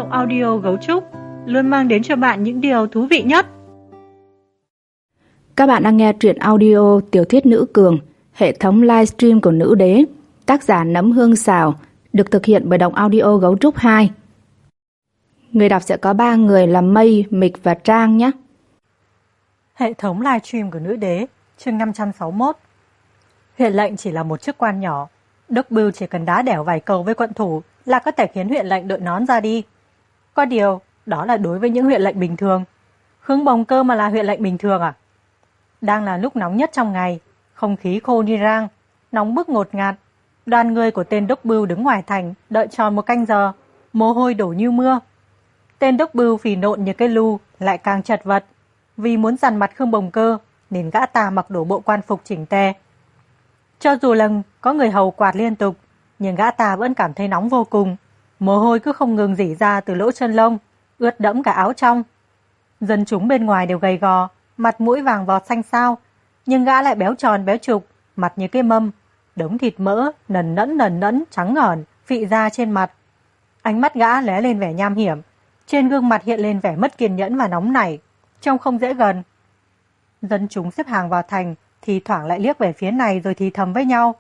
Đọc audio Gấu Trúc luôn mang đến cho bạn những điều thú vị nhất. Các bạn đang nghe truyện audio Tiểu thuyết Nữ Cường, hệ thống livestream của Nữ Đế, tác giả Nấm Hương Xào, được thực hiện bởi Đọc audio Gấu Trúc 2. Người đọc sẽ có 3 người là Mây, Mịch và Trang nhé. Hệ thống livestream của Nữ Đế, chương 561. Huyện lệnh chỉ là một chức quan nhỏ. Đốc Bưu chỉ cần đá đẻo vài câu với quận thủ là có thể khiến huyện lệnh đội nón ra đi. Có điều, đó là đối với những huyện lệnh bình thường. Khương Bồng Cơ mà là huyện lệnh bình thường à? Đang là lúc nóng nhất trong ngày, không khí khô như rang, nóng bức ngột ngạt. Đoàn người của tên Đốc Bưu đứng ngoài thành đợi tròn một canh giờ, mồ hôi đổ như mưa. Tên Đốc Bưu phì nộn như cái lu lại càng chật vật, vì muốn dằn mặt Khương Bồng Cơ nên gã ta mặc đổ bộ quan phục chỉnh tề. Cho dù là có người hầu quạt liên tục, nhưng gã ta vẫn cảm thấy nóng vô cùng. Mồ hôi cứ không ngừng rỉ ra từ lỗ chân lông, ướt đẫm cả áo trong. Dân chúng bên ngoài đều gầy gò, mặt mũi vàng vọt xanh xao, nhưng gã lại béo tròn béo trục, mặt như cái mâm, đống thịt mỡ nần nẫn trắng ngởn phị ra trên mặt. Ánh mắt gã lóe lên vẻ nham hiểm, trên gương mặt hiện lên vẻ mất kiên nhẫn và nóng nảy, trông không dễ gần. Dân chúng xếp hàng vào thành, thì thoảng lại liếc về phía này rồi thì thầm với nhau.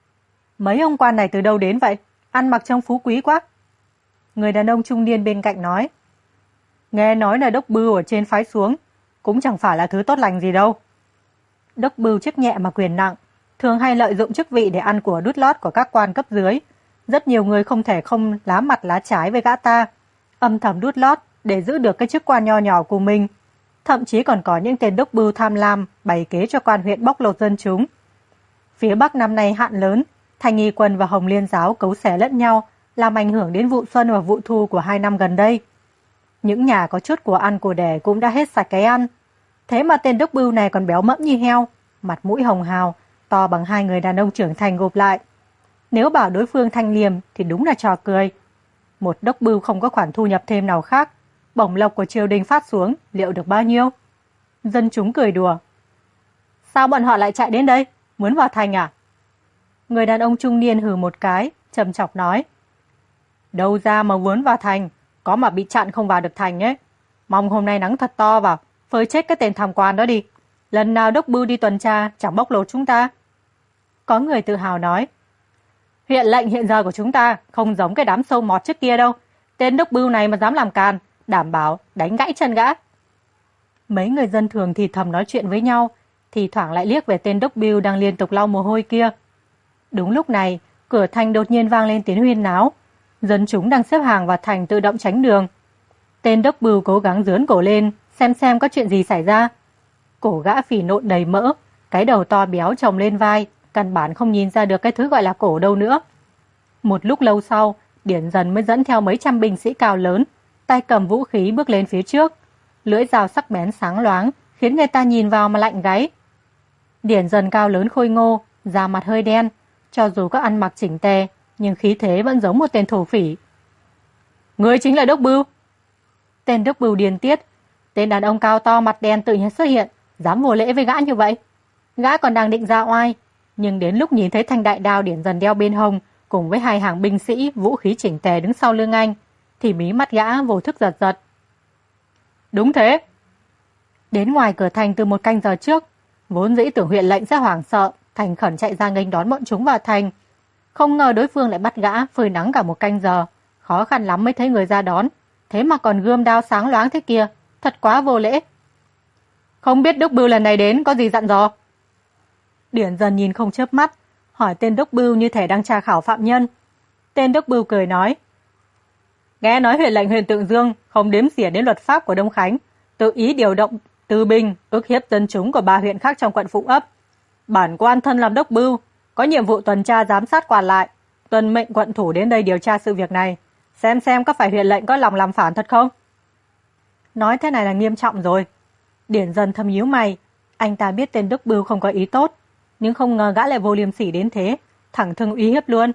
Mấy ông quan này từ đâu đến vậy? Ăn mặc trông phú quý quá. Người đàn ông trung niên bên cạnh nói. Nghe nói là Đốc Bưu ở trên phái xuống, cũng chẳng phải là thứ tốt lành gì đâu. Đốc Bưu chức nhẹ mà quyền nặng, thường hay lợi dụng chức vị để ăn của đút lót của các quan cấp dưới. Rất nhiều người không thể không lá mặt lá trái với gã ta, âm thầm đút lót để giữ được cái chức quan nho nhỏ của mình. Thậm chí còn có những tên Đốc Bưu tham lam bày kế cho quan huyện bóc lột dân chúng. Phía Bắc năm nay hạn lớn, Thanh Nghi Quân và Hồng Liên Giáo cấu xé lẫn nhau, làm ảnh hưởng đến vụ xuân và vụ thu của 2 năm gần đây. Những nhà có chút của ăn của đẻ cũng đã hết sạch cái ăn. Thế mà tên Đốc Bưu này còn béo mẫm như heo, mặt mũi hồng hào, to bằng 2 người đàn ông trưởng thành gộp lại. Nếu bảo đối phương thanh liêm thì đúng là trò cười. Một Đốc Bưu không có khoản thu nhập thêm nào khác, bổng lộc của triều đình phát xuống liệu được bao nhiêu? Dân chúng cười đùa. Sao bọn họ lại chạy đến đây? Muốn vào thành à? Người đàn ông trung niên hừ một cái, trầm chọc nói. Đâu ra mà muốn vào thành, có mà bị chặn không vào được thành ấy. Mong hôm nay nắng thật to vào, phơi chết cái tên tham quan đó đi. Lần nào Đốc Bưu đi tuần tra chẳng bóc lột chúng ta. Có người tự hào nói. Huyện lệnh hiện giờ của chúng ta không giống cái đám sâu mọt trước kia đâu. Tên Đốc Bưu này mà dám làm càn, đảm bảo đánh gãy chân gã. Mấy người dân thường thì thầm nói chuyện với nhau, thì thoảng lại liếc về tên Đốc Bưu đang liên tục lau mồ hôi kia. Đúng lúc này, cửa thành đột nhiên vang lên tiếng huyên náo. Dân chúng đang xếp hàng vào thành tự động tránh đường. Tên Đốc Bưu cố gắng dướn cổ lên, xem có chuyện gì xảy ra. Cổ gã phì nộn đầy mỡ, cái đầu to béo chồng lên vai, căn bản không nhìn ra được cái thứ gọi là cổ đâu nữa. Một lúc lâu sau, Điển Dần mới dẫn theo mấy trăm binh sĩ cao lớn, tay cầm vũ khí bước lên phía trước. Lưỡi dao sắc bén sáng loáng, khiến người ta nhìn vào mà lạnh gáy. Điển Dần cao lớn khôi ngô, da mặt hơi đen, cho dù có ăn mặc chỉnh tề, nhưng khí thế vẫn giống một tên thổ phỉ. Người chính là Đốc Bưu. Tên Đốc Bưu điên tiết, tên đàn ông cao to mặt đen tự nhiên xuất hiện, dám vô lễ với gã như vậy. Gã còn đang định ra oai, nhưng đến lúc nhìn thấy thanh đại đao Điển Dần đeo bên hông, cùng với 2 hàng binh sĩ vũ khí chỉnh tề đứng sau lưng anh, thì mí mắt gã vô thức giật giật. Đúng thế. Đến ngoài cửa thành từ một canh giờ trước, vốn dĩ tưởng huyện lệnh sẽ hoảng sợ, thành khẩn chạy ra nghênh đón bọn chúng vào thành. Không ngờ đối phương lại bắt gã phơi nắng cả một canh giờ, khó khăn lắm mới thấy người ra đón, thế mà còn gươm đao sáng loáng thế kia, thật quá vô lễ. Không biết Đốc Bưu lần này đến có gì dặn dò? Điển Dần nhìn không chớp mắt, hỏi tên Đốc Bưu như thể đang tra khảo phạm nhân. Tên Đốc Bưu cười nói. Nghe nói huyện lệnh huyện Tượng Dương không đếm xỉa đến luật pháp của Đông Khánh, tự ý điều động tư binh ức hiếp dân chúng của 3 huyện khác trong quận Phụng Ấp. Bản quan thân làm Đốc Bưu, có nhiệm vụ tuần tra giám sát quản lại, tuần mệnh quận thủ đến đây điều tra sự việc này, xem có phải huyện lệnh có lòng làm phản thật không? Nói thế này là nghiêm trọng rồi. Điển Dần thầm nhíu mày, anh ta biết tên Đốc Bưu không có ý tốt, nhưng không ngờ gã lại vô liêm sỉ đến thế, thẳng thừng uy hiếp luôn.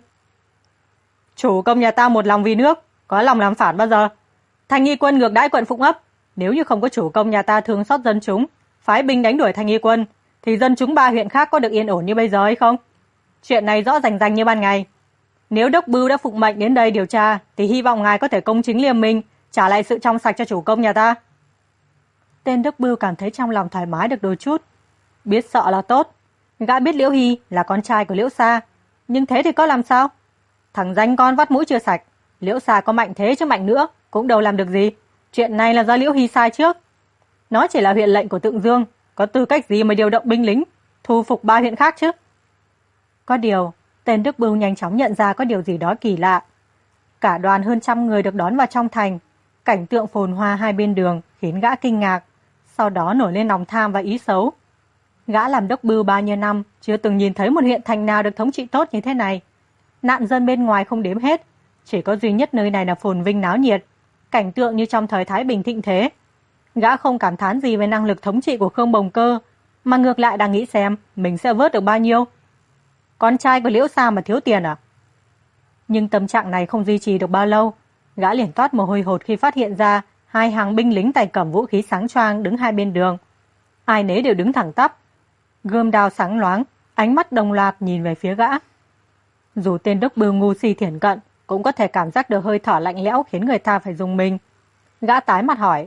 Chủ công nhà ta một lòng vì nước, có lòng làm phản bao giờ? Thanh Nghi Quân ngược đãi quận Phụng Ấp, nếu như không có chủ công nhà ta thương xót dân chúng, phái binh đánh đuổi Thanh Nghi Quân, thì dân chúng 3 huyện khác có được yên ổn như bây giờ hay không? Chuyện này rõ rành rành như ban ngày. Nếu Đốc Bưu đã phụng mệnh đến đây điều tra, thì hy vọng ngài có thể công chính liêm minh, trả lại sự trong sạch cho chủ công nhà ta. Tên Đức Bưu cảm thấy trong lòng thoải mái được đôi chút. Biết sợ là tốt. Gã biết Liễu Hy là con trai của Liễu Sa, nhưng thế thì có làm sao? Thằng danh con vắt mũi chưa sạch, Liễu Sa có mạnh thế chứ mạnh nữa cũng đâu làm được gì. Chuyện này là do Liễu Hy sai trước. Nó chỉ là huyện lệnh của Tượng Dương, có tư cách gì mà điều động binh lính thu phục 3 huyện khác chứ? Có điều, tên Đức Bưu nhanh chóng nhận ra có điều gì đó kỳ lạ. Cả đoàn hơn 100 người được đón vào trong thành, cảnh tượng phồn hoa hai bên đường khiến gã kinh ngạc, sau đó nổi lên lòng tham và ý xấu. Gã làm đốc bưu bao nhiêu năm, chưa từng nhìn thấy một huyện thành nào được thống trị tốt như thế này. Nạn dân bên ngoài không đếm hết, chỉ có duy nhất nơi này là phồn vinh náo nhiệt, cảnh tượng như trong thời Thái Bình thịnh thế. Gã không cảm thán gì về năng lực thống trị của Khương Bồng Cơ, mà ngược lại đang nghĩ xem mình sẽ vớt được bao nhiêu. Con trai của Liễu Sa mà thiếu tiền à? Nhưng tâm trạng này không duy trì được bao lâu, gã liền toát mồ hôi hột khi phát hiện ra 2 hàng binh lính tay cầm vũ khí sáng choang đứng hai bên đường. Ai nấy đều đứng thẳng tắp, gươm đao sáng loáng, ánh mắt đồng loạt nhìn về phía gã. Dù tên đốc bưu ngu si thiển cận, cũng có thể cảm giác được hơi thở lạnh lẽo khiến người ta phải rùng mình. Gã tái mặt hỏi: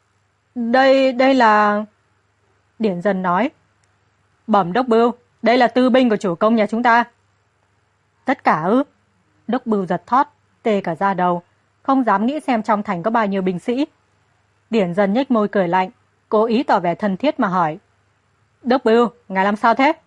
Đây là... Điển Dân nói: Bẩm đốc bưu, đây là tư binh của chủ công nhà chúng ta. Tất cả ư? Đốc bưu giật thót, tê cả da đầu, không dám nghĩ xem trong thành có bao nhiêu binh sĩ. Điển Dân nhếch môi cười lạnh, cố ý tỏ vẻ thân thiết mà hỏi: Đốc bưu, ngài làm sao thế?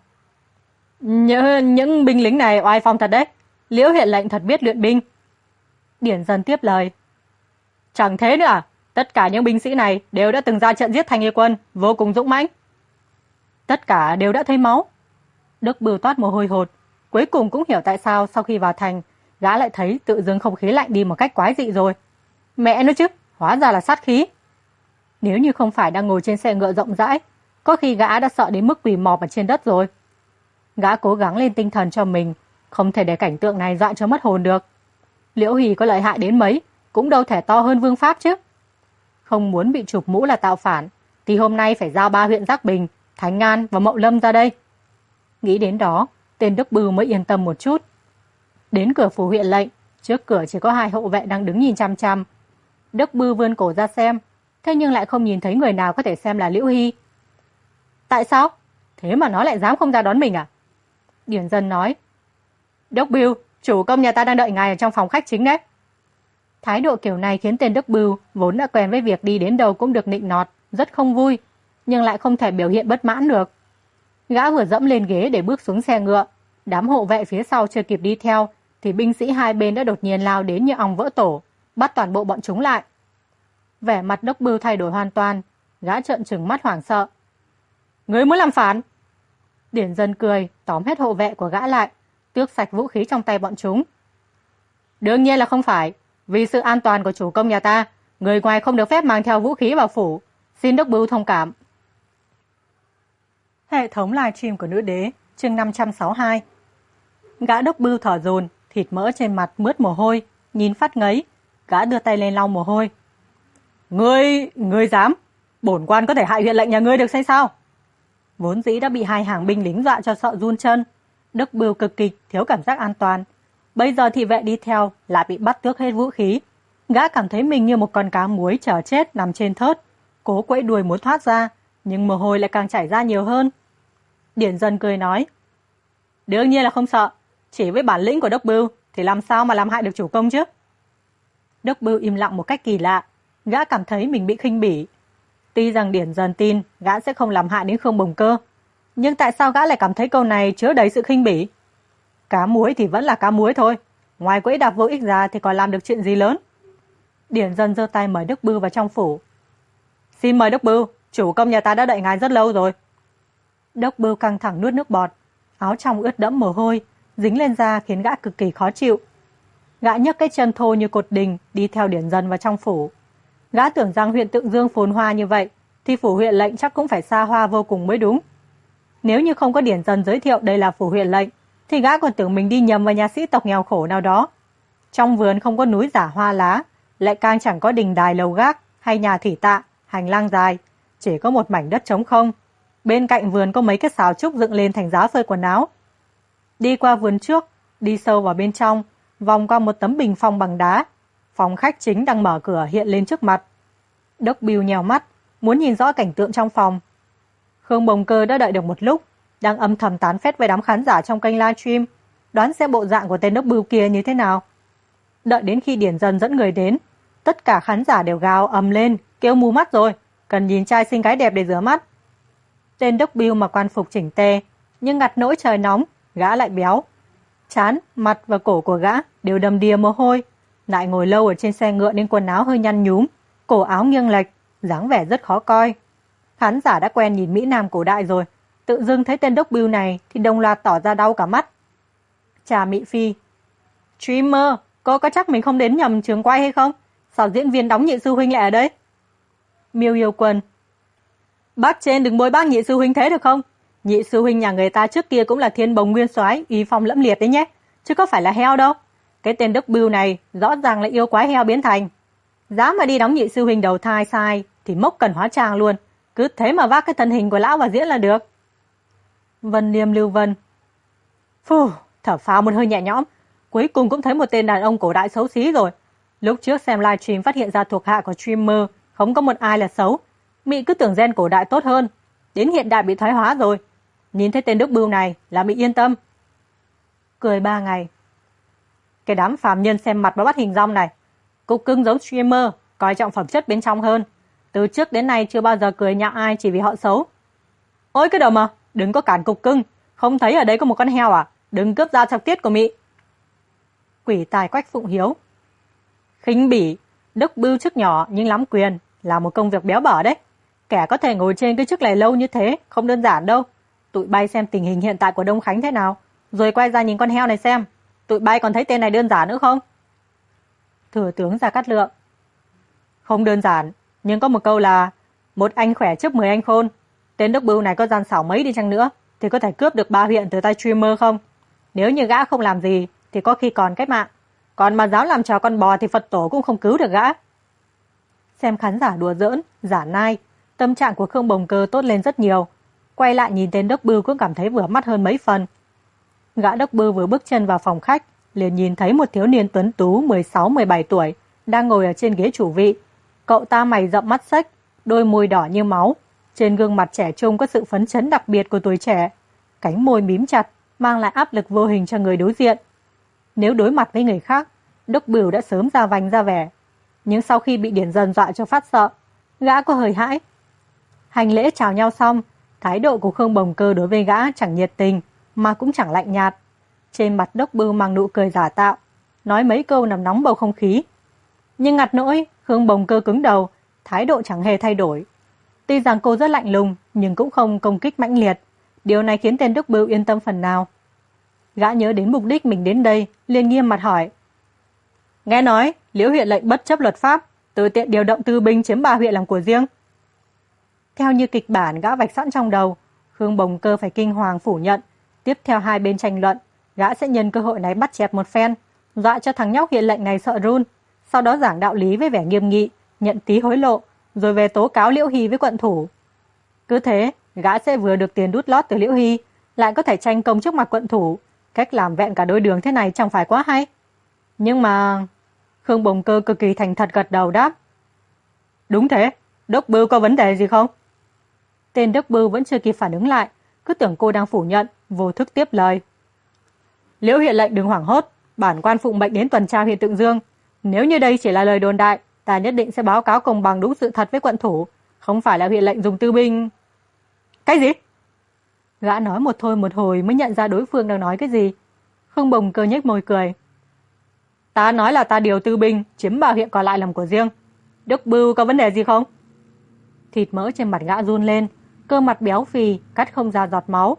Những binh lính này oai phong thật đấy. Liễu huyện lệnh thật biết luyện binh. Điển Dân tiếp lời: Chẳng thế nữa à? Tất cả những binh sĩ này đều đã từng ra trận giết Thanh Y quân, vô cùng dũng mãnh. Tất cả đều đã thấy máu. Đức Bưu toát mồ hôi hột, cuối cùng cũng hiểu tại sao sau khi vào thành, gã lại thấy tự dưng không khí lạnh đi một cách quái dị rồi. Mẹ nó chứ, hóa ra là sát khí. Nếu như không phải đang ngồi trên xe ngựa rộng rãi, có khi gã đã sợ đến mức quỳ mọp ở trên đất rồi. Gã cố gắng lên tinh thần cho mình, không thể để cảnh tượng này dọa cho mất hồn được. Liễu Hỷ có lợi hại đến mấy, cũng đâu thể to hơn Vương Pháp chứ. Không muốn bị chụp mũ là tạo phản, thì hôm nay phải giao 3 huyện Giác Bình, Thánh An và Mậu Lâm ra đây. Nghĩ đến đó, tên Đức Bưu mới yên tâm một chút. Đến cửa phủ huyện lệnh, trước cửa chỉ có 2 hộ vệ đang đứng nhìn chăm chăm. Đức Bưu vươn cổ ra xem, thế nhưng lại không nhìn thấy người nào có thể xem là Liễu Hy. Tại sao? Thế mà nó lại dám không ra đón mình à? Điển Dân nói: Đốc Bưu, chủ công nhà ta đang đợi ngài ở trong phòng khách chính đấy. Thái độ kiểu này khiến tên Đức Bưu vốn đã quen với việc đi đến đâu cũng được nịnh nọt, rất không vui, nhưng lại không thể biểu hiện bất mãn được. Gã vừa dẫm lên ghế để bước xuống xe ngựa, đám hộ vệ phía sau chưa kịp đi theo, thì binh sĩ hai bên đã đột nhiên lao đến như ong vỡ tổ, bắt toàn bộ bọn chúng lại. Vẻ mặt Đốc Bưu thay đổi hoàn toàn, gã trợn trừng mắt hoảng sợ. Ngươi muốn làm phản? Điển Dân cười, tóm hết hộ vệ của gã lại, tước sạch vũ khí trong tay bọn chúng. Đương nhiên là không phải, vì sự an toàn của chủ công nhà ta, người ngoài không được phép mang theo vũ khí vào phủ, xin Đốc Bưu thông cảm. Hệ thống livestream của Nữ Đế, chương 562. Gã Đốc Bưu thở dồn, thịt mỡ trên mặt mướt mồ hôi, nhìn phát ngấy, gã đưa tay lên lau mồ hôi. Ngươi dám? Bổn quan có thể hại huyện lệnh nhà ngươi được hay sao? Vốn dĩ đã bị 2 hàng binh lính dọa cho sợ run chân, Đốc Bưu cực kỳ thiếu cảm giác an toàn. Bây giờ thị vệ đi theo lại bị bắt tước hết vũ khí. Gã cảm thấy mình như một con cá muối chờ chết nằm trên thớt, cố quẫy đuôi muốn thoát ra, nhưng mồ hôi lại càng chảy ra nhiều hơn. Điển Dân cười nói: Đương nhiên là không sợ, chỉ với bản lĩnh của Đốc Bưu thì làm sao mà làm hại được chủ công chứ? Đốc Bưu im lặng một cách kỳ lạ, gã cảm thấy mình bị khinh bỉ. Tuy rằng Điển Dân tin gã sẽ không làm hại đến Khương Bồng Cơ, nhưng tại sao gã lại cảm thấy câu này chứa đầy sự khinh bỉ? Cá muối thì vẫn là cá muối thôi, ngoài quẫy đạp vô ích ra thì còn làm được chuyện gì lớn? Điển Dân giơ tay mời Đốc Bưu vào trong phủ. Xin mời Đốc Bưu, chủ công nhà ta đã đợi ngài rất lâu rồi. Đốc Bưu căng thẳng nuốt nước bọt, áo trong ướt đẫm mồ hôi, dính lên da khiến gã cực kỳ khó chịu. Gã nhấc cái chân thô như cột đình đi theo Điển Dân vào trong phủ. Gã tưởng rằng huyện Tượng Dương phồn hoa như vậy thì phủ huyện lệnh chắc cũng phải xa hoa vô cùng mới đúng. Nếu như không có Điển Dân giới thiệu đây là phủ huyện lệnh thì gã còn tưởng mình đi nhầm vào nhà sĩ tộc nghèo khổ nào đó. Trong vườn không có núi giả hoa lá, lại càng chẳng có đình đài lầu gác hay nhà thủy tạ, hành lang dài, chỉ có một mảnh đất trống không. Bên cạnh vườn có mấy cái sào trúc dựng lên thành giá phơi quần áo. Đi qua vườn trước, đi sâu vào bên trong, vòng qua một tấm bình phong bằng đá. Phòng khách chính đang mở cửa hiện lên trước mặt. Đốc Bill nhèo mắt, muốn nhìn rõ cảnh tượng trong phòng. Khương Bồng Cơ đã đợi được một lúc, đang âm thầm tán phét với đám khán giả trong kênh livestream, đoán xem bộ dạng của tên Đốc Bill kia như thế nào. Đợi đến khi Điển Dân dẫn người đến, tất cả khán giả đều gào ầm lên, kêu mù mắt rồi, cần nhìn trai xinh gái đẹp để rửa mắt. Tên Đốc Bill mặc quan phục chỉnh tề, nhưng ngặt nỗi trời nóng, gã lại béo. Trán, mặt và cổ của gã đều đầm đìa mồ hôi, lại ngồi lâu ở trên xe ngựa nên quần áo hơi nhăn nhúm, cổ áo nghiêng lệch, dáng vẻ rất khó coi. Khán giả đã quen nhìn Mỹ Nam cổ đại rồi, tự dưng thấy tên Đốc Bill này thì đồng loạt tỏ ra đau cả mắt. Trà Mỹ Phi: Streamer, cô có chắc mình không đến nhầm trường quay hay không? Sao diễn viên đóng Nhị sư huynh lại ở đây? Miêu Yêu Quân: Bác trên đừng bôi bác Nhị sư huynh thế được không? Nhị sư huynh nhà người ta trước kia cũng là thiên bồng nguyên soái, uy phong lẫm liệt đấy nhé, chứ có phải là heo đâu. Cái tên Đốc Bill này rõ ràng là yêu quái heo biến thành. Dám mà đi đóng Nhị sư huynh đầu thai sai thì mốc cần hóa trang luôn, cứ thế mà vác cái thân hình của lão vào diễn là được. Vân Liêm Lưu Vân: Phù, thở phào một hơi nhẹ nhõm, cuối cùng cũng thấy một tên đàn ông cổ đại xấu xí rồi. Lúc trước xem livestream phát hiện ra thuộc hạ của streamer không có một ai là xấu, Mị cứ tưởng gen cổ đại tốt hơn, đến hiện đại bị thoái hóa rồi. Nhìn thấy tên Đốc Bill này là Mị yên tâm. Cười 3 ngày. Cái đám phàm nhân xem mặt và bắt hình dong này, cục cưng giống streamer, coi trọng phẩm chất bên trong hơn. Từ trước đến nay chưa bao giờ cười nhạo ai chỉ vì họ xấu. Ôi cái đầu mà, đừng có cản cục cưng, không thấy ở đây có một con heo à? Đừng cướp dao chọc tiết của Mị. Quỷ tài Quách Phụng Hiếu: Khinh bỉ, Đốc Bill chức nhỏ nhưng lắm quyền, là một công việc béo bở đấy. Kẻ có thể ngồi trên cái chức này lâu như thế không đơn giản đâu. Tụi bay xem tình hình hiện tại của Đông Khánh thế nào, rồi quay ra nhìn con heo này xem, tụi bay còn thấy tên này đơn giản nữa không? Thừa tướng Gia Cát Lượng: Không đơn giản, nhưng có một câu là một anh khỏe trước 10 anh khôn. Tên Đốc Bill này có gian xảo mấy đi chăng nữa thì có thể cướp được 3 huyện từ tay streamer không? Nếu như gã không làm gì thì có khi còn cách mạng, còn mà dám làm trò con bò thì Phật tổ cũng không cứu được gã. Xem khán giả đùa giỡn, giả nai, tâm trạng của Khương Bồng Cơ tốt lên rất nhiều. Quay lại nhìn tên Đốc Bill cũng cảm thấy vừa mắt hơn mấy phần. Gã Đốc Bill vừa bước chân vào phòng khách, liền nhìn thấy một thiếu niên tuấn tú 16-17 tuổi đang ngồi ở trên ghế chủ vị. Cậu ta mày rậm mắt xếch, đôi môi đỏ như máu, trên gương mặt trẻ trung có sự phấn chấn đặc biệt của tuổi trẻ, cánh môi mím chặt, mang lại áp lực vô hình cho người đối diện. Nếu đối mặt với người khác, Đốc Bill đã sớm ra vành ra vẻ, nhưng sau khi bị Điển Dân dọa cho phát sợ, gã có hơi hãi. Hành lễ chào nhau xong, thái độ của Khương Bồng Cơ đối với gã chẳng nhiệt tình mà cũng chẳng lạnh nhạt. Trên mặt Đốc Bill mang nụ cười giả tạo, nói mấy câu làm nóng bầu không khí. Nhưng ngặt nỗi, Khương Bồng Cơ cứng đầu, thái độ chẳng hề thay đổi. Tuy rằng cô rất lạnh lùng, nhưng cũng không công kích mãnh liệt. Điều này khiến tên Đốc Bill yên tâm phần nào. Gã nhớ đến mục đích mình đến đây, liền nghiêm mặt hỏi: Nghe nói, Liễu huyện lệnh bất chấp luật pháp, tự tiện điều động tư binh chiếm 3 huyện làm của riêng. Theo như kịch bản gã vạch sẵn trong đầu, Khương Bồng Cơ phải kinh hoàng phủ nhận. Tiếp theo hai bên tranh luận, gã sẽ nhân cơ hội này bắt chẹt một phen, dọa cho thằng nhóc huyện lệnh này sợ run, sau đó giảng đạo lý với vẻ nghiêm nghị, nhận tí hối lộ, rồi về tố cáo Liễu Hy với quận thủ. Cứ thế, gã sẽ vừa được tiền đút lót từ Liễu Hy, lại có thể tranh công trước mặt quận thủ. Cách làm vẹn cả đôi đường thế này chẳng phải quá hay. Nhưng mà... Khương Bồng Cơ cực kỳ thành thật gật đầu đáp: Đúng thế, Đốc Bill có vấn đề gì không? Tên Đốc Bill vẫn chưa kịp phản ứng lại, cứ tưởng cô đang phủ nhận, vô thức tiếp lời: Liễu huyện lệnh đừng hoảng hốt, bản quan phụng mệnh đến tuần tra huyện Tượng Dương. Nếu như đây chỉ là lời đồn đại, ta nhất định sẽ báo cáo công bằng đúng sự thật với quận thủ, không phải là huyện lệnh dùng tư binh. Cái gì? Gã nói một thôi một hồi mới nhận ra đối phương đang nói cái gì. Khương Bồng Cơ nhếch môi cười: Ta nói là ta điều tư binh chiếm 3 huyện còn lại làm của riêng. Đốc Bill có vấn đề gì không? Thịt mỡ trên mặt gã run lên, cơ mặt béo phì cắt không ra giọt máu.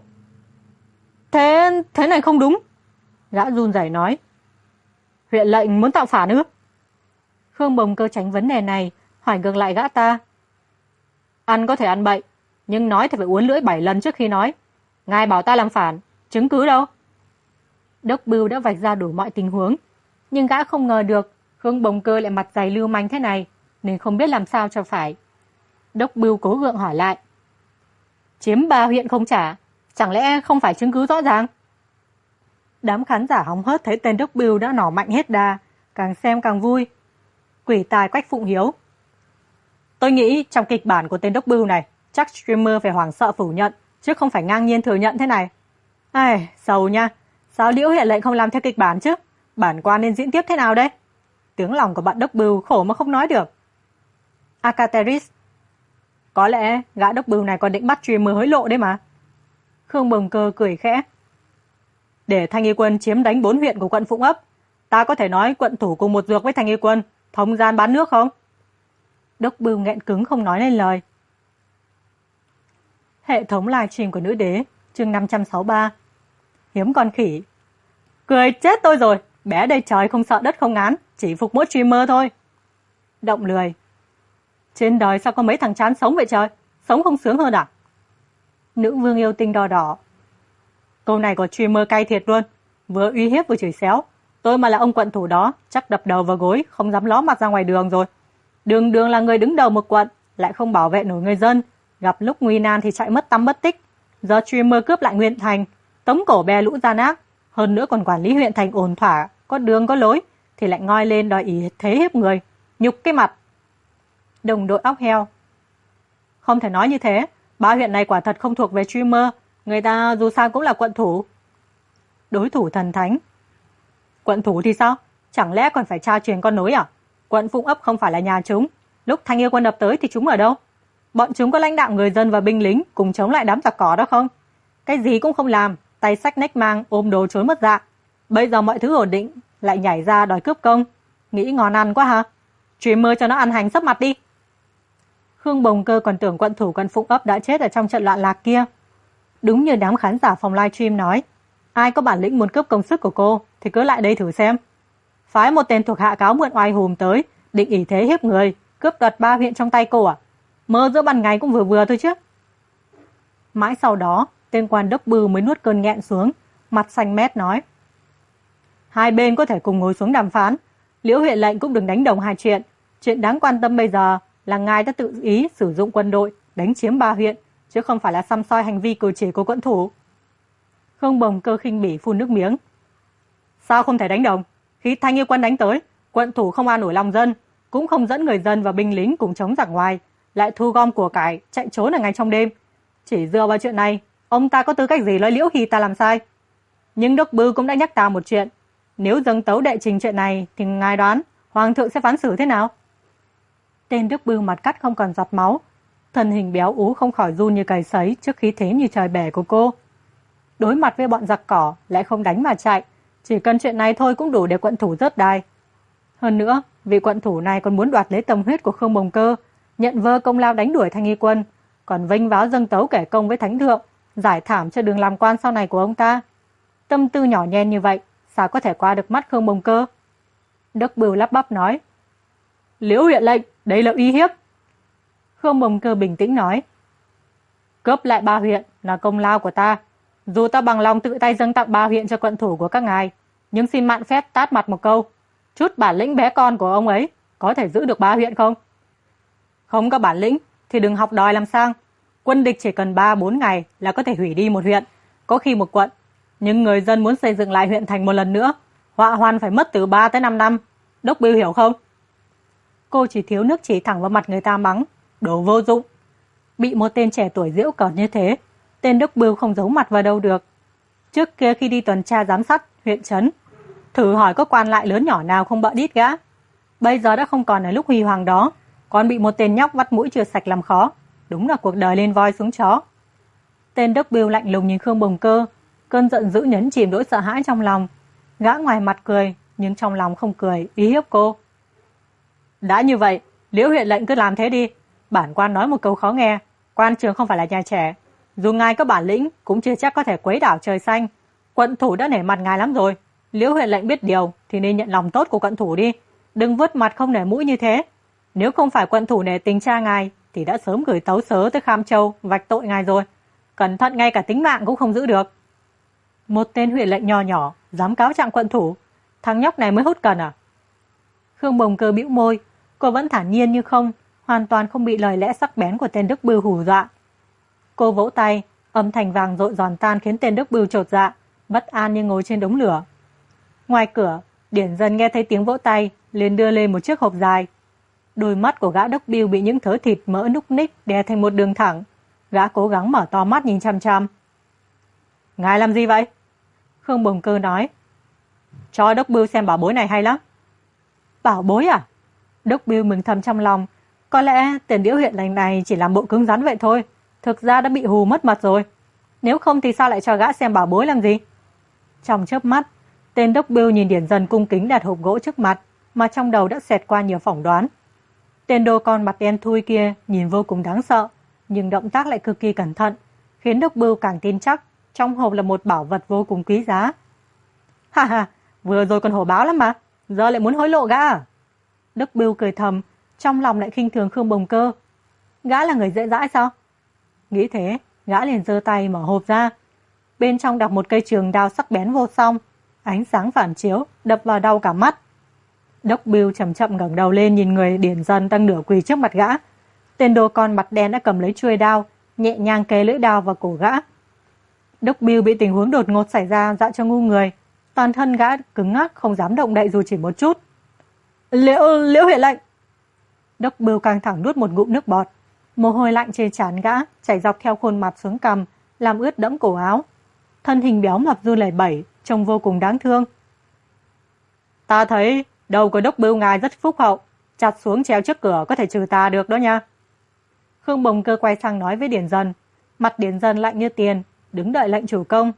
Thế này không đúng. Gã run rẩy nói: Huyện lệnh muốn tạo phản ư? Khương Bồng Cơ tránh vấn đề này, hỏi ngược lại gã ta: Ăn có thể ăn bậy, nhưng nói thì phải uốn lưỡi 7 lần trước khi nói. Ngài bảo ta làm phản, chứng cứ đâu? Đốc Bill đã vạch ra đủ mọi tình huống, nhưng gã không ngờ được Khương Bồng Cơ lại mặt dày lưu manh thế này, nên không biết làm sao cho phải. Đốc Bill cố gượng hỏi lại: Chiếm 3 huyện không trả, chẳng lẽ không phải chứng cứ rõ ràng? Đám khán giả hóng hớt thấy tên Đốc Bill đã nỏ mạnh hết đà, càng xem càng vui. Quỷ tài Quách Phụng Hiếu. Tôi nghĩ trong kịch bản của tên đốc bưu này, chắc streamer phải hoảng sợ phủ nhận, chứ không phải ngang nhiên thừa nhận thế này. Ai, sầu nha. Sao Liễu Hiện Lệnh không làm theo kịch bản chứ? Bản quan nên diễn tiếp thế nào đây? Tiếng lòng của bạn đốc bưu khổ mà không nói được. Akateris. Có lẽ gã đốc bưu này còn định bắt streamer hối lộ đấy mà. Khương Bồng Cơ cười khẽ. Để Thanh Y Quân chiếm đánh 4 huyện của quận Phụng Ấp, ta có thể nói quận thủ cùng một ruột với Thanh Y Quân, thông gian bán nước không? Đốc bưu nghẹn cứng không nói nên lời. Hệ thống livestream của nữ đế, chương 563. Hiếm con khỉ. Cười chết tôi rồi, bé đây trời không sợ đất không ngán, chỉ phục mỗi streamer thôi. Động lười. Trên đời sao có mấy thằng chán sống vậy trời, sống không sướng hơn à? Nữ vương yêu tinh đỏ đỏ. Câu này của streamer cay thiệt luôn, vừa uy hiếp vừa chửi xéo. Tôi mà là ông quận thủ đó, chắc đập đầu vào gối, không dám ló mặt ra ngoài đường rồi. Đường đường là người đứng đầu một quận, lại không bảo vệ nổi người dân, gặp lúc nguy nan thì chạy mất tăm mất tích. Giờ streamer cướp lại Nguyên Thành, tống cổ bè lũ gian ác, hơn nữa còn quản lý huyện thành ổn thỏa, có đường có lối, thì lại ngoi lên đòi ý thế hiếp người, nhục cái mặt. Đồng đội óc heo. Không thể nói như thế, 3 huyện này quả thật không thuộc về streamer, người ta dù sao cũng là quận thủ. Đối thủ thần thánh. Quận thủ thì sao? Chẳng lẽ còn phải tra truyền con nối à? Quận Phụng Ấp không phải là nhà chúng, lúc Thanh Y Quân đập tới thì chúng ở đâu? Bọn chúng có lãnh đạo người dân và binh lính cùng chống lại đám giặc cỏ đó không? Cái gì cũng không làm, tay xách nách mang ôm đồ trốn mất dạ. Bây giờ mọi thứ ổn định, lại nhảy ra đòi cướp công. Nghĩ ngon ăn quá hả? Streamer cho nó ăn hành sấp mặt đi. Khương Bồng Cơ còn tưởng quận thủ quận Phụng Ấp đã chết ở trong trận loạn lạc kia. Đúng như đám khán giả phòng livestream nói, ai có bản lĩnh muốn cướp công sức của cô thì cứ lại đây thử xem. Phái một tên thuộc hạ cáo mượn oai hùm tới, định ỷ thế hiếp người, cướp đoạt 3 huyện trong tay cô à? Mơ giữa ban ngày cũng vừa vừa thôi chứ. Mãi sau đó, tên quan đốc bưu mới nuốt cơn nghẹn xuống, mặt xanh mét nói. Hai bên có thể cùng ngồi xuống đàm phán, Liễu Huyện Lệnh cũng đừng đánh đồng hai chuyện. Chuyện đáng quan tâm bây giờ là ngài đã tự ý sử dụng quân đội đánh chiếm 3 huyện, chứ không phải là săm soi hành vi cử chỉ của quận thủ. Khương Bồng Cơ khinh bỉ phun nước miếng. Sao không thể đánh đồng? Khi Thanh Y Quân đánh tới, quận thủ không an ủi lòng dân, cũng không dẫn người dân và binh lính cùng chống giặc ngoài, lại thu gom của cải chạy trốn ở ngay trong đêm. Chỉ dựa vào chuyện này, ông ta có tư cách gì nói Liễu Hy ta làm sai? Nhưng đốc bưu cũng đã nhắc ta một chuyện, nếu dâng tấu đệ trình chuyện này thì ngài đoán hoàng thượng sẽ phán xử thế nào? Tên đốc bưu mặt cắt không còn giọt máu, thân hình béo ú không khỏi run như cầy sấy trước khí thế như trời bể của cô. Đối mặt với bọn giặc cỏ lại không đánh mà chạy, chỉ cần chuyện này thôi cũng đủ để quận thủ rớt đài. Hơn nữa, vị quận thủ này còn muốn đoạt lấy tâm huyết của Khương Bồng Cơ, nhận vơ công lao đánh đuổi Thanh Y Quân, còn vênh váo dâng tấu kể công với thánh thượng, giải thảm cho đường làm quan sau này của ông ta. Tâm tư nhỏ nhen như vậy, sao có thể qua được mắt Khương Bồng Cơ? Đốc bưu lắp bắp nói. Liễu Huyện Lệnh, đây là uy hiếp. Khương Bồng Cơ bình tĩnh nói. Cướp lại 3 huyện là công lao của ta. Dù ta bằng lòng tự tay dâng tặng 3 huyện cho quận thủ của các ngài, nhưng xin mạn phép tát mặt một câu. Chút bản lĩnh bé con của ông ấy có thể giữ được 3 huyện không? Không có bản lĩnh thì đừng học đòi làm sang. Quân địch chỉ cần 3-4 ngày là có thể hủy đi một huyện, có khi một quận. Nhưng người dân muốn xây dựng lại huyện thành một lần nữa, họa hoàn phải mất từ 3 tới 5 năm. Đốc bưu hiểu không? Cô chỉ thiếu nước chỉ thẳng vào mặt người ta mắng. Đồ vô dụng. Bị một tên trẻ tuổi giễu cợt như thế, tên đốc bưu không giấu mặt vào đâu được. Trước kia khi đi tuần tra giám sát huyện trấn, thử hỏi có quan lại lớn nhỏ nào không bợ đít gã. Bây giờ đã không còn ở lúc huy hoàng đó, còn bị một tên nhóc vắt mũi chưa sạch làm khó. Đúng là cuộc đời lên voi xuống chó. Tên đốc bưu lạnh lùng nhìn Khương Bồng Cơ, cơn giận dữ nhấn chìm nỗi sợ hãi trong lòng. Gã ngoài mặt cười, nhưng trong lòng không cười, ý hiếp cô. Đã như vậy, Liễu Huyện Lệnh cứ làm thế đi. Bản quan nói một câu khó nghe, quan trường không phải là nhà trẻ. Dù ngài có bản lĩnh, cũng chưa chắc có thể quấy đảo trời xanh. Quận thủ đã nể mặt ngài lắm rồi. Liễu Huyện Lệnh biết điều thì nên nhận lòng tốt của quận thủ đi. Đừng vứt mặt không nể mũi như thế. Nếu không phải quận thủ nể tình cha ngài thì đã sớm gửi tấu sớ tới Kham Châu vạch tội ngài rồi. Cẩn thận ngay cả tính mạng cũng không giữ được. Một tên huyện lệnh nho nhỏ dám cáo trạng quận thủ, thằng nhóc này mới hút cần à? Khương Bồng Cơ bĩu môi, cô vẫn thản nhiên như không, hoàn toàn không bị lời lẽ sắc bén của tên đốc bưu hù dọa. Cô vỗ tay, âm thanh vàng dội giòn tan khiến tên đốc bưu chột dạ, bất an như ngồi trên đống lửa. Ngoài cửa, Điển Dân nghe thấy tiếng vỗ tay, liền đưa lên một chiếc hộp dài, Đôi mắt của gã Đốc Bill bị những thớ thịt mỡ núc ních đè thành một đường thẳng. Gã cố gắng mở to mắt nhìn chăm chăm. Ngài làm gì vậy? Khương Bồng Cơ nói. Cho Đốc Bill xem bảo bối này hay lắm. Bảo bối à? Đốc Bill mừng thầm trong lòng. Có lẽ tiền đĩa huyện lành này chỉ làm bộ cứng rắn vậy thôi. Thực ra đã bị hù mất mật rồi. Nếu không thì sao lại cho gã xem bảo bối làm gì? Trong chớp mắt, tên Đốc Bill nhìn Điển Dần cung kính đặt hộp gỗ trước mặt, mà trong đầu đã xẹt qua nhiều phỏng đoán. Tên đô con mặt đen thui kia nhìn vô cùng đáng sợ, nhưng động tác lại cực kỳ cẩn thận, khiến Đốc Bill càng tin chắc trong hộp là một bảo vật vô cùng quý giá. Ha ha, vừa rồi còn hổ báo lắm mà, giờ lại muốn hối lộ gã à? Đốc Bill cười thầm, trong lòng lại khinh thường Khương Bồng Cơ. Gã là người dễ dãi sao? Nghĩ thế, gã liền giơ tay mở hộp ra. Bên trong đặt một cây trường đao sắc bén vô song, ánh sáng phản chiếu đập vào đau cả mắt. Đốc Bill chậm chậm ngẩng đầu lên nhìn người Điển Dần đang nửa quỳ trước mặt gã. Tên đô con mặt đen đã cầm lấy chuôi đao, nhẹ nhàng kề lưỡi đao vào cổ gã. Đốc Bill bị tình huống đột ngột xảy ra dọa cho ngu người, toàn thân gã cứng ngắc không dám động đậy dù chỉ một chút. Liễu huyện lệnh. Đốc Bill căng thẳng nuốt một ngụm nước bọt, mồ hôi lạnh trên trán gã chảy dọc theo khuôn mặt xuống cằm, làm ướt đẫm cổ áo. Thân hình béo mập run lẩy bẩy, trông vô cùng đáng thương. Ta thấy đầu của Đốc Bill ngài rất phúc hậu, chặt xuống treo trước cửa có thể trừ tà được đó nha. Khương Bồng Cơ quay sang nói với Điển Dần, mặt Điển Dần lạnh như tiền, đứng đợi lệnh chủ công.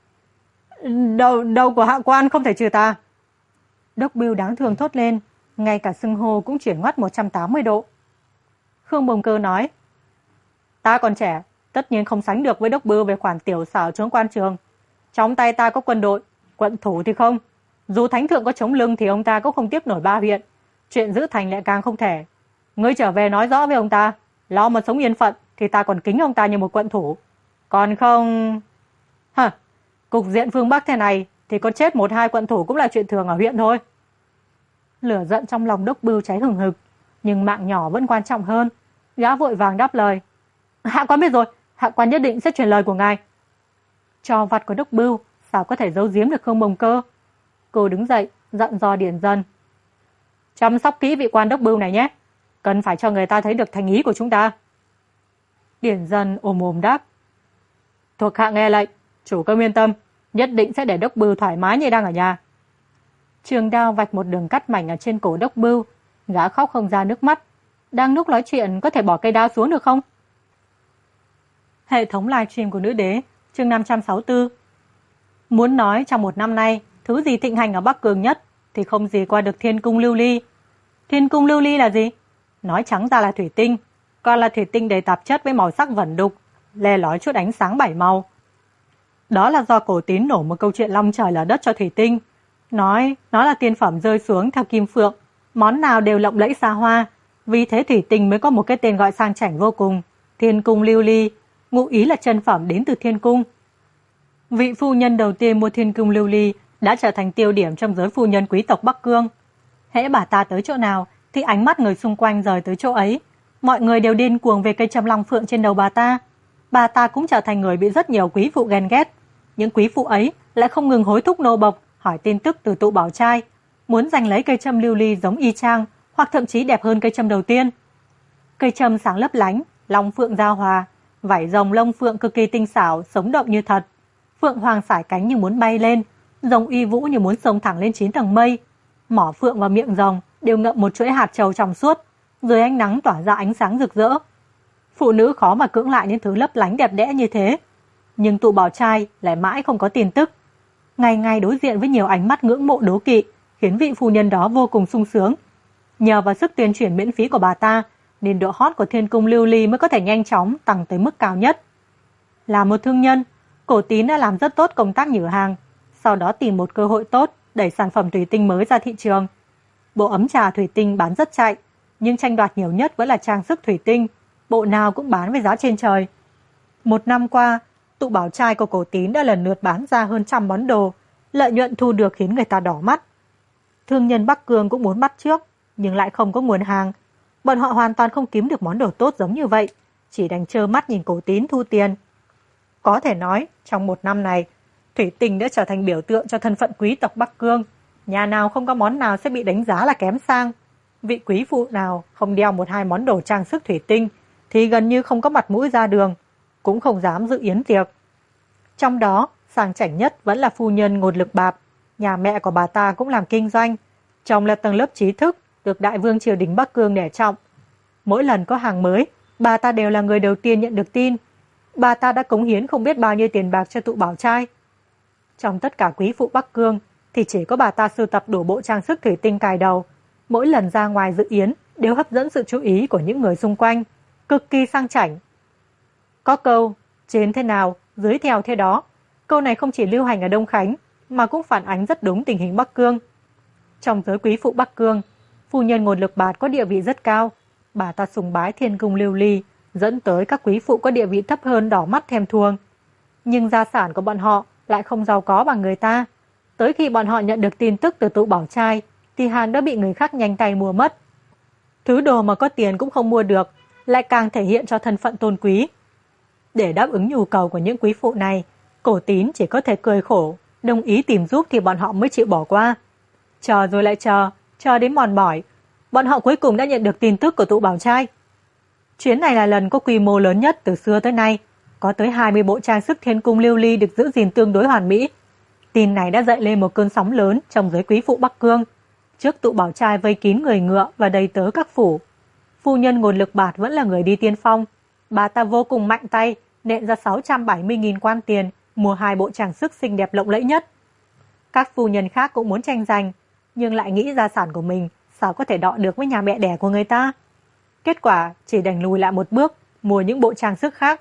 Đầu của hạ quan không thể trừ tà. Đốc Bill đáng thương thốt lên, ngay cả xưng hô cũng chuyển ngoắt 180 độ. Khương Bồng Cơ nói, ta còn trẻ, tất nhiên không sánh được với Đốc Bill về khoản tiểu xảo trốn quan trường. Trong tay ta có quân đội, quận thủ thì không. Dù thánh thượng có chống lưng thì ông ta cũng không tiếp nổi 3 huyện. Chuyện giữ thành lại càng không thể. Ngươi trở về nói rõ với ông ta, lo mà sống yên phận thì ta còn kính ông ta như một quận thủ. Còn không... Cục diện phương Bắc thế này thì có chết 1-2 quận thủ cũng là chuyện thường ở huyện thôi. Lửa giận trong lòng Đốc Bill cháy hừng hực, nhưng mạng nhỏ vẫn quan trọng hơn. Gã vội vàng đáp lời, hạ quan biết rồi, hạ quan nhất định sẽ truyền lời của ngài. Trò vặt của Đốc Bill sao có thể giấu giếm được Khương Bồng Cơ. Cô đứng dậy dặn dò Điển Dần, chăm sóc kỹ vị quan Đốc Bill này nhé, cần phải cho người ta thấy được thành ý của chúng ta. Điển Dần ồm đáp, thuộc hạ nghe lệnh, chủ công yên tâm, nhất định sẽ để Đốc Bill thoải mái như đang ở nhà. Trường đao vạch một đường cắt mảnh ở trên cổ Đốc Bill, gã khóc không ra nước mắt. Đang lúc nói chuyện có thể bỏ cây đao xuống được không? Hệ thống livestream của Nữ Đế, chương 564. Muốn nói trong một năm nay, thứ gì thịnh hành ở Bắc Cường nhất thì không gì qua được Thiên Cung Lưu Ly. Thiên Cung Lưu Ly là gì? Nói trắng ra là thủy tinh, còn là thủy tinh đầy tạp chất với màu sắc vẩn đục, le lói chút ánh sáng 7 màu. Đó là do Cổ Tín nổ một câu chuyện long trời lở đất cho thủy tinh, nói nó là tiên phẩm rơi xuống theo kim phượng, món nào đều lộng lẫy xa hoa, vì thế thủy tinh mới có một cái tên gọi sang chảnh vô cùng, Thiên Cung Lưu Ly, ngụ ý là chân phẩm đến từ thiên cung. Vị phu nhân đầu tiên mua Thiên Cung Lưu Ly đã trở thành tiêu điểm trong giới phu nhân quý tộc Bắc Cương. Hễ bà ta tới chỗ nào thì ánh mắt người xung quanh rời tới chỗ ấy, mọi người đều điên cuồng về cây châm long phượng trên đầu bà ta. Bà ta cũng trở thành người bị rất nhiều quý phụ ghen ghét. Những quý phụ ấy lại không ngừng hối thúc nô bộc hỏi tin tức từ tụ bảo trai, muốn giành lấy cây châm lưu ly giống y chang, hoặc thậm chí đẹp hơn cây châm đầu tiên. Cây châm sáng lấp lánh, long phượng giao hòa, vảy rồng lông phượng cực kỳ tinh xảo, sống động như thật. Phượng hoàng sải cánh như muốn bay lên, rồng uy vũ như muốn xông thẳng lên 9 tầng mây. Mỏ phượng và miệng rồng đều ngậm một chuỗi hạt châu trong suốt, dưới ánh nắng tỏa ra ánh sáng rực rỡ. Phụ nữ khó mà cưỡng lại những thứ lấp lánh đẹp đẽ như thế. Nhưng tụ bảo trai lại mãi không có tin tức. Ngày ngày đối diện với nhiều ánh mắt ngưỡng mộ đố kỵ, khiến vị phu nhân đó vô cùng sung sướng. Nhờ vào sức tuyên truyền miễn phí của bà ta, nên độ hot của Thiên Cung Lưu Ly mới có thể nhanh chóng tăng tới mức cao nhất. Là một thương nhân, Cổ Tín đã làm rất tốt công tác nhử hàng, sau đó tìm một cơ hội tốt đẩy sản phẩm thủy tinh mới ra thị trường. Bộ ấm trà thủy tinh bán rất chạy, nhưng tranh đoạt nhiều nhất vẫn là trang sức thủy tinh, bộ nào cũng bán với giá trên trời. Một năm qua, tụ bảo trai của Cổ Tín đã lần lượt bán ra hơn 100 món đồ, lợi nhuận thu được khiến người ta đỏ mắt. Thương nhân Bắc Cương cũng muốn bắt trước, nhưng lại không có nguồn hàng. Bọn họ hoàn toàn không kiếm được món đồ tốt giống như vậy, chỉ đành trơ mắt nhìn Cổ Tín thu tiền. Có thể nói, trong một năm này, thủy tinh đã trở thành biểu tượng cho thân phận quý tộc Bắc Cương. Nhà nào không có món nào sẽ bị đánh giá là kém sang. Vị quý phụ nào không đeo một hai món đồ trang sức thủy tinh thì gần như không có mặt mũi ra đường, cũng không dám dự yến tiệc. Trong đó, sang chảnh nhất vẫn là phu nhân Ngột Lực Bạt, nhà mẹ của bà ta cũng làm kinh doanh, chồng là tầng lớp trí thức, được đại vương triều đình Bắc Cương nể trọng. Mỗi lần có hàng mới, bà ta đều là người đầu tiên nhận được tin. Bà ta đã cống hiến không biết bao nhiêu tiền bạc cho tụ bảo trai. Trong tất cả quý phụ Bắc Cương thì chỉ có bà ta sưu tập đủ bộ trang sức thủy tinh cài đầu. Mỗi lần ra ngoài dự yến đều hấp dẫn sự chú ý của những người xung quanh, cực kỳ sang chảnh. Có câu, trên thế nào, dưới theo thế đó. Câu này không chỉ lưu hành ở Đông Khánh, mà cũng phản ánh rất đúng tình hình Bắc Cương. Trong giới quý phụ Bắc Cương, phu nhân Ngột Lực Bạt có địa vị rất cao. Bà ta sùng bái thiên cung lưu ly, dẫn tới các quý phụ có địa vị thấp hơn đỏ mắt thèm thuồng. Nhưng gia sản của bọn họ lại không giàu có bằng người ta. Tới khi bọn họ nhận được tin tức từ tụ bảo trai, thì hàng đã bị người khác nhanh tay mua mất. Thứ đồ mà có tiền cũng không mua được, lại càng thể hiện cho thân phận tôn quý. Để đáp ứng nhu cầu của những quý phụ này, Cổ Tín chỉ có thể cười khổ, đồng ý tìm giúp thì bọn họ mới chịu bỏ qua. Chờ rồi lại chờ đến mòn mỏi, bọn họ cuối cùng đã nhận được tin tức của tụ bảo trai. Chuyến này là lần có quy mô lớn nhất từ xưa tới nay, có tới 20 bộ trang sức thiên cung lưu ly được giữ gìn tương đối hoàn mỹ. Tin này đã dậy lên một cơn sóng lớn trong giới quý phụ Bắc Cương. Trước tụ bảo trai vây kín người ngựa và đầy tớ các phủ, phu nhân Ngột Lực Bạt vẫn là người đi tiên phong. Bà ta vô cùng mạnh tay, nện ra 670.000 quan tiền, mua 2 bộ trang sức xinh đẹp lộng lẫy nhất. Các phu nhân khác cũng muốn tranh giành, nhưng lại nghĩ gia sản của mình sao có thể đọ được với nhà mẹ đẻ của người ta. Kết quả chỉ đành lùi lại một bước, mua những bộ trang sức khác.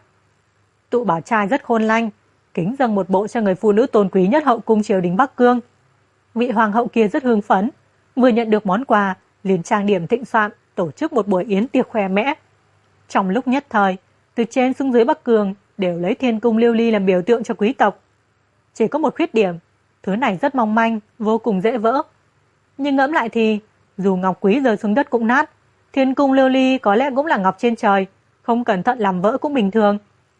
Tụ bảo trai rất khôn lanh, kính dâng một bộ cho người phụ nữ tôn quý nhất hậu cung triều đình Bắc Cương. Vị hoàng hậu kia rất hưng phấn, vừa nhận được món quà, liền trang điểm thịnh soạn, tổ chức một buổi yến tiệc khoe mẽ. Trong lúc nhất thời, từ trên xuống dưới Bắc Cương đều lấy thiên cung lưu ly làm biểu tượng cho quý tộc. Chỉ có một khuyết điểm, thứ này rất mong manh, vô cùng dễ vỡ. Nhưng ngẫm lại thì, dù ngọc quý rơi xuống đất cũng nát, thiên cung lưu ly có lẽ cũng là ngọc trên trời, không cẩn thận làm vỡ cũng bình thường.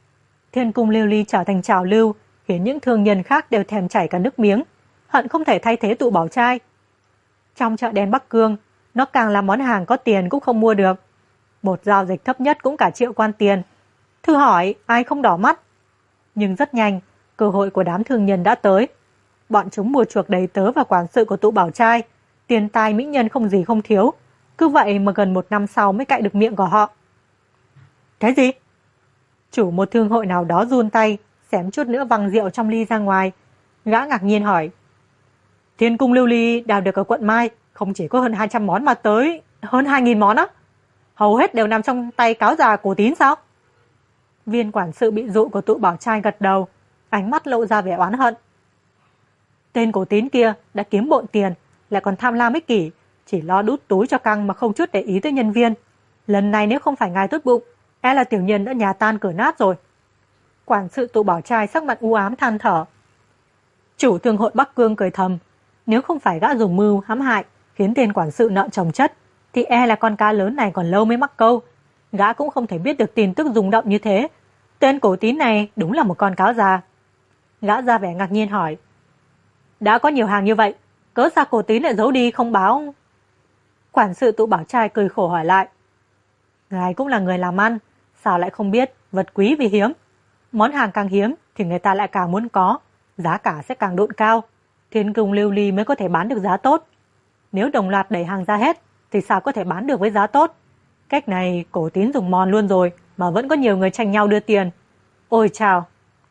Thiên cung lưu ly trở thành trào lưu, khiến những thương nhân khác đều thèm chảy cả nước miếng, hận không thể thay thế tụ bảo trai. Trong chợ đen Bắc Cương, nó càng là món hàng có tiền cũng không mua được. Một giao dịch thấp nhất cũng cả triệu quan tiền. Thử hỏi ai không đỏ mắt. Nhưng rất nhanh, cơ hội của đám thương nhân đã tới. Bọn chúng mua chuộc đầy tớ và quản sự của tụ bảo trai, tiền tài mỹ nhân không gì không thiếu. Cứ vậy mà gần 1 năm sau mới cạy được miệng của họ. Cái gì? Chủ một thương hội nào đó run tay, xém chút nữa văng rượu trong ly ra ngoài. Gã ngạc nhiên hỏi. Thiên cung lưu ly đào được ở quận Mai, không chỉ có hơn 200 món mà tới hơn 2.000 món á. Hầu hết đều nằm trong tay cáo già Cổ Tín sao? Viên quản sự bị dụ của tụ bảo trai gật đầu, ánh mắt lộ ra vẻ oán hận. Tên Cổ Tín kia đã kiếm bộn tiền, lại còn tham lam ích kỷ, chỉ lo đút túi cho căng mà không chút để ý tới nhân viên. Lần này nếu không phải ngài tốt bụng, e là tiểu nhân đã nhà tan cửa nát rồi. Quản sự tụ bảo trai sắc mặt u ám than thở. Chủ thương hội Bắc Cương cười thầm, nếu không phải gã dùng mưu hãm hại khiến tên quản sự nợ chồng chất, thì e là con cá lớn này còn lâu mới mắc câu. Gã cũng không thể biết được tin tức rung động như thế. Tên Cổ Tín này đúng là một con cáo già. Gã ra vẻ ngạc nhiên hỏi. Đã có nhiều hàng như vậy, cớ sao Cổ Tín lại giấu đi không báo? Quản sự tụ bảo trai cười khổ hỏi lại. Ngài cũng là người làm ăn, sao lại không biết vật quý vì hiếm. Món hàng càng hiếm thì người ta lại càng muốn có, giá cả sẽ càng độn cao. Thiên cung lưu ly mới có thể bán được giá tốt. Nếu đồng loạt đẩy hàng ra hết thì sao có thể bán được với giá tốt. Cách này Cổ Tín dùng mòn luôn rồi mà vẫn có nhiều người tranh nhau đưa tiền. Ôi chào.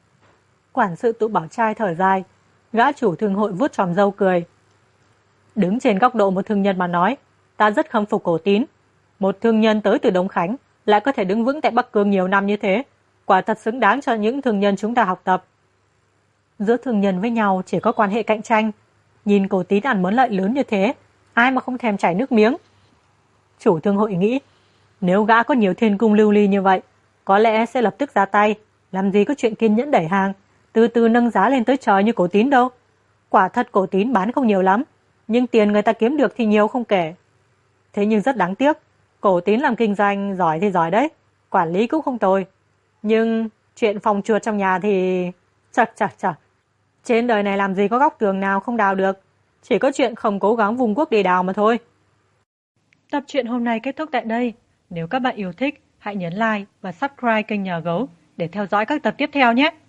Quản sự tụ bảo trai thở dài, gã chủ thương hội vuốt tròm râu cười. Đứng trên góc độ một thương nhân mà nói, ta rất khâm phục Cổ Tín. Một thương nhân tới từ Đông Khánh lại có thể đứng vững tại Bắc Cương nhiều năm như thế, quả thật xứng đáng cho những thương nhân chúng ta học tập. Giữa thương nhân với nhau chỉ có quan hệ cạnh tranh, nhìn Cổ Tín ăn món lợi lớn như thế, ai mà không thèm chảy nước miếng. Chủ thương hội nghĩ, nếu gã có nhiều thiên cung lưu ly như vậy, có lẽ sẽ lập tức ra tay, làm gì có chuyện kiên nhẫn đẩy hàng, từ từ nâng giá lên tới trời như Cổ Tín đâu. Quả thật Cổ Tín bán không nhiều lắm, nhưng tiền người ta kiếm được thì nhiều không kể. Thế nhưng rất đáng tiếc, Cổ Tín làm kinh doanh giỏi thì giỏi đấy, quản lý cũng không tồi. Nhưng chuyện phòng chuột trong nhà thì... Chật. Trên đời này làm gì có góc tường nào không đào được, chỉ có chuyện không cố gắng vùng quốc để đào mà thôi. Tập truyện hôm nay kết thúc tại đây. Nếu các bạn yêu thích, hãy nhấn like và subscribe kênh Nhà Gấu để theo dõi các tập tiếp theo nhé.